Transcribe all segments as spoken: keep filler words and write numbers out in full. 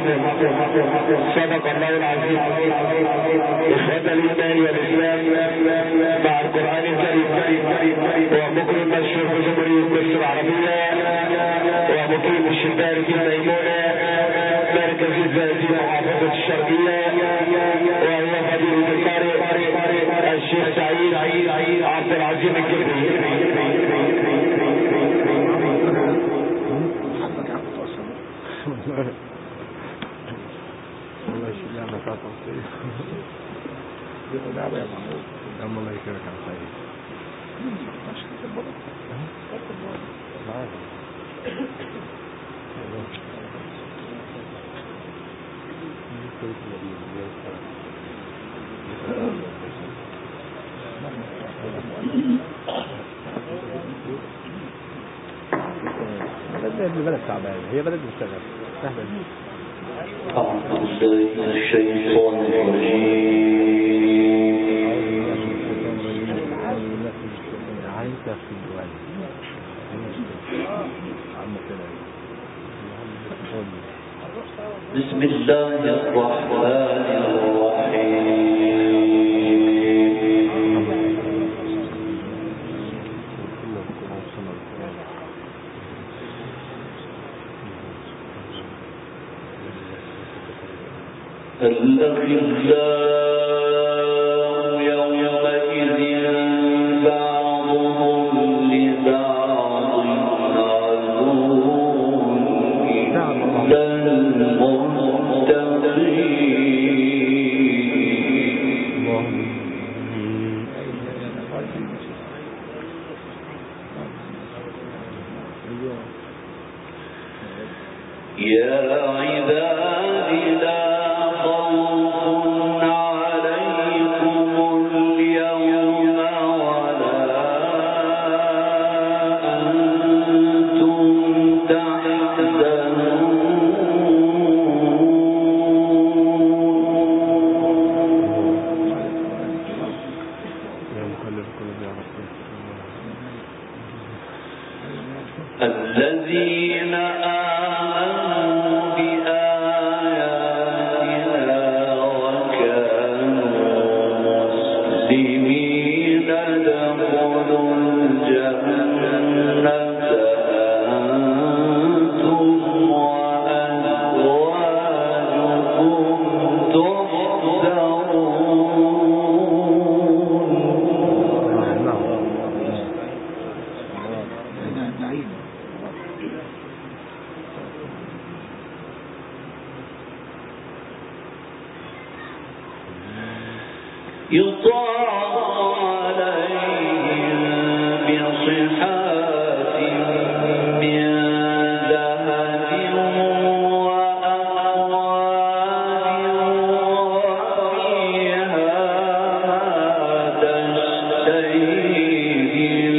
صدق الله العظيم. إخوة الإيمان والإسلام مع القرآن الكريم ومقر المشهور في جمهورية مصر العربية ومقيم الشبان في ميمونة مركز الزقازيق محافظة الشرقية، وهو فضيلة القارئ الشيخ سعيد عبد العظيم الكبري. بلد تعبان، هي بلد مشتغل سهلة. أعوذ بالله من الشيطان الرجيم. بسم الله الرحمن الرحيم. الأخلاء يومئذ بعضهم لبعض عدو إلا المتقين. يا عبادي لا الذين آمنوا بآياتنا وكانوا مسلمين ادخلوا الجنة أنتم وأزواجكم تحبرون. يطاف عليهم بصحاف من ذهب وأكواب وفيها تشتهيه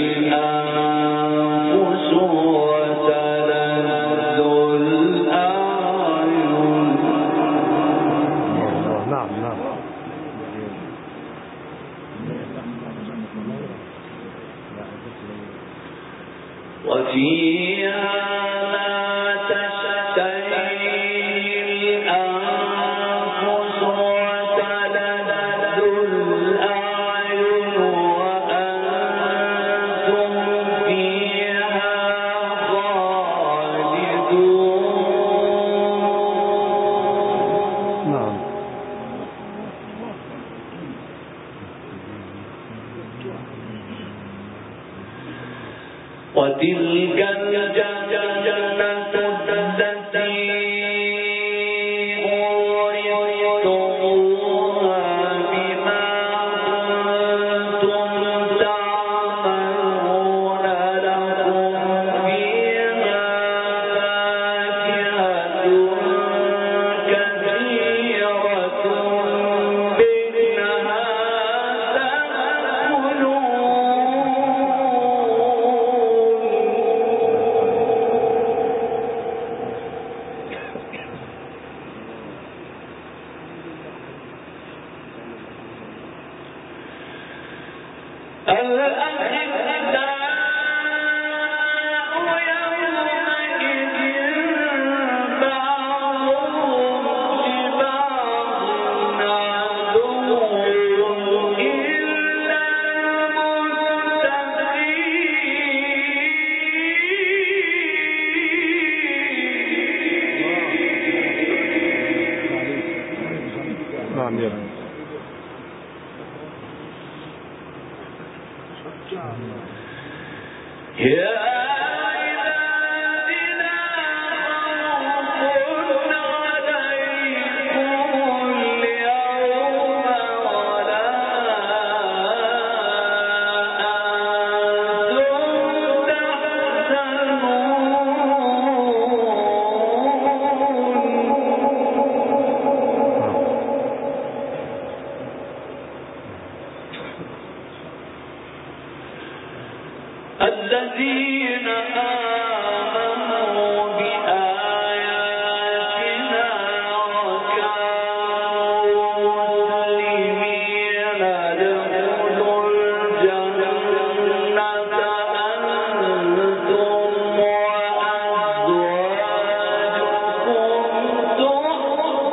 الأنفس وتلذ الأعين. نعم نعم. وفيها ما تشتهيه الأنفس وتلذ الأعين وأنتم فيها خالدون. نعم. وتلك الجنة التي أورثتموها بما كنتم تعملون لكم فيها فاكهة كثيرة منها تأكلون. نعم يا رب. الذين آمنوا بآياتنا وكانوا مسلمين ادخلوا الجنة أنتم وأزواجكم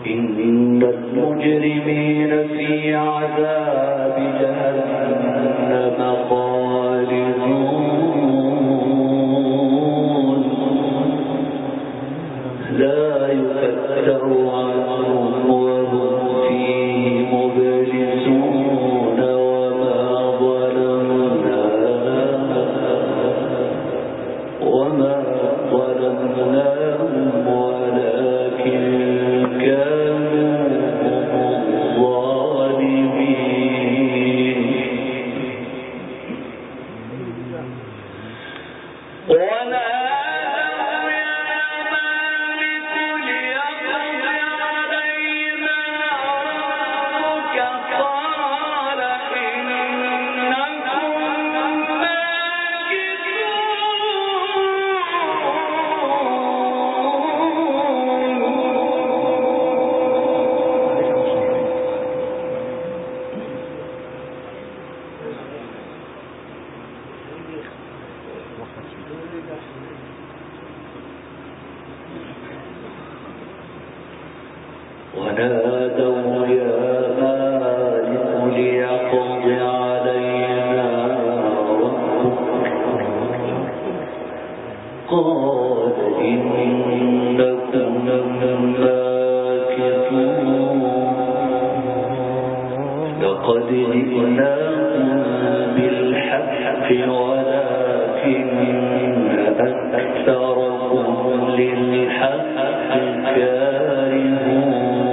إن المجرمين في عذاب جهنم خالدون لا يفتر عنهم وهم فيه مبلسون وما ظلمناهم ولكن كانوا ظالمين ونادوا يا مالك ليقض علينا ربك قال إنكم ونادوا يا مالك ليقض علينا ربك قال إنكم ماكثون لقد جئناكم بالحق ولكن أكثركم للحق كارهون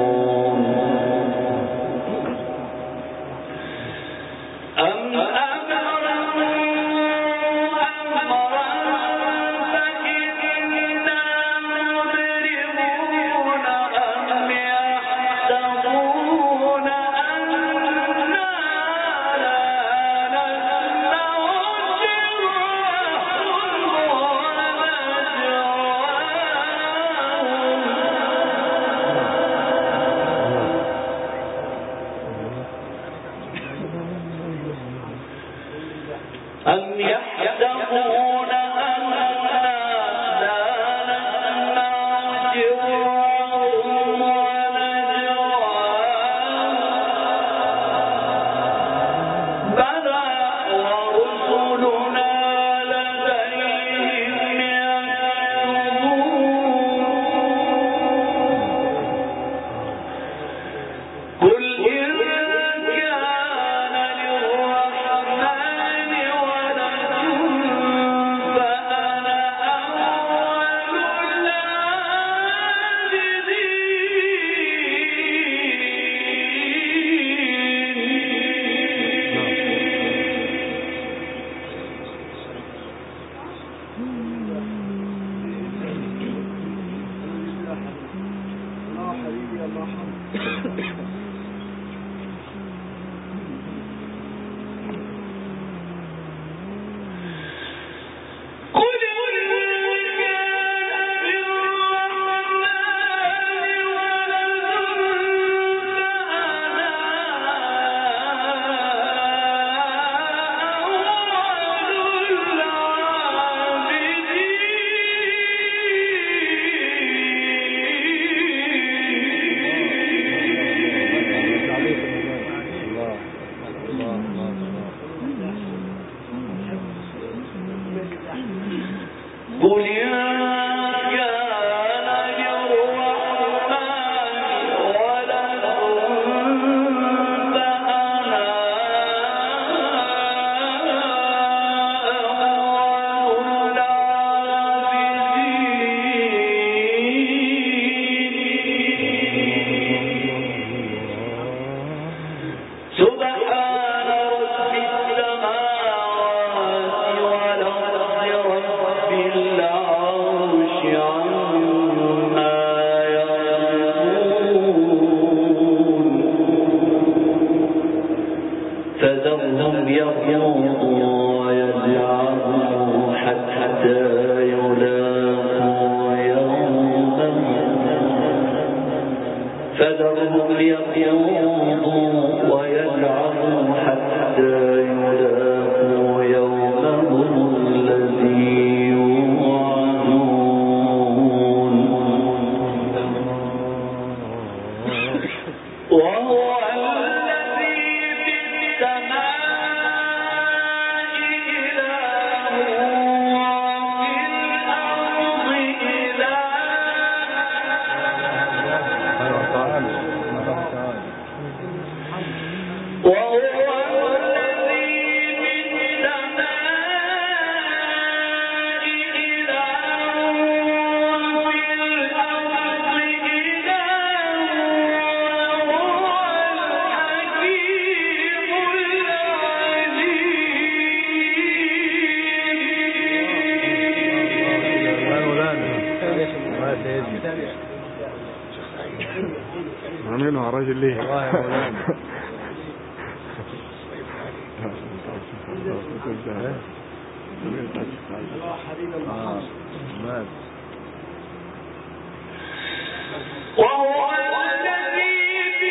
أم يحسبون أننا لا نسمع جرهم ونجواهم بلى ورسلنا لديهم يكتبون قل إن كان للرحمن فذرهم يخوضوا ويلعبوا حتى يلاقوا يومهم فذرهم يخوضوا ويلعبوا حتى يلاقوا يومهم الذي يوعدون عاملينها راجل ليه والله يا مولانا وهو الذي في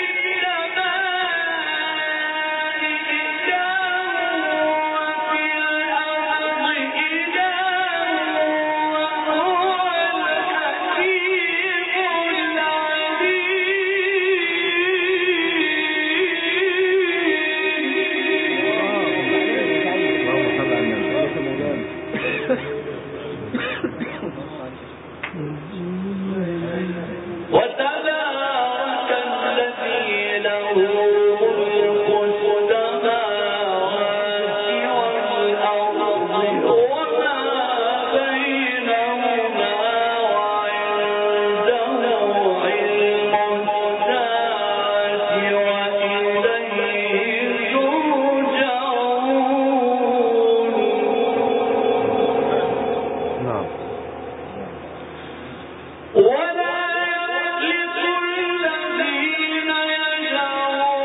السماء إله وفي الأرض إله وهو الحكيم وتبارك الذي له ملك السماوات والأرض وما بينهما وعنده علم الساعة وإليه ترجعون. نعم. ولا يفلح الذين يجعلون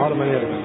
حار ما يرجع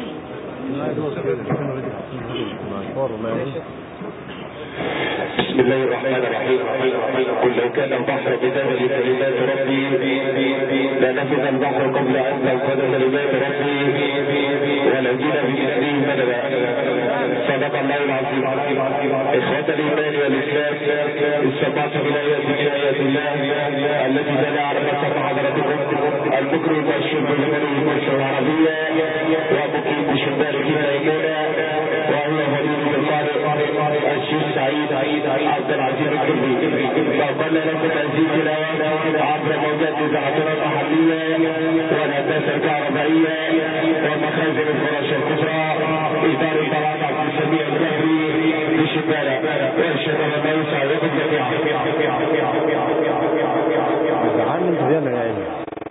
بسم الله الرحمن الرحيم. قل لو كان البحر بدل كلمات ربي لنفذ البحر قبل ان تنفذ كلمات ربي ولو جئنا بمثله مددا. صدق الله العظيم. اخوة الايمان والاسلام، استمعت بالايات من ايات الله التي تلا على مساق حضرتكم المكرم والشرب الجمهوري مصر العربيه ومقيم بشبارك ميمونه وهو فضيلة القارئ الشيخ سعيد عبد العزيز الكردي. فقال لكم تنزيل تلاوات عبر موجات اذاعتنا المحليه والهندسه الكهربائيه ومخازن الفراش الكبرى اداره طلعت عبد السميع الكهري بشبارك والشباب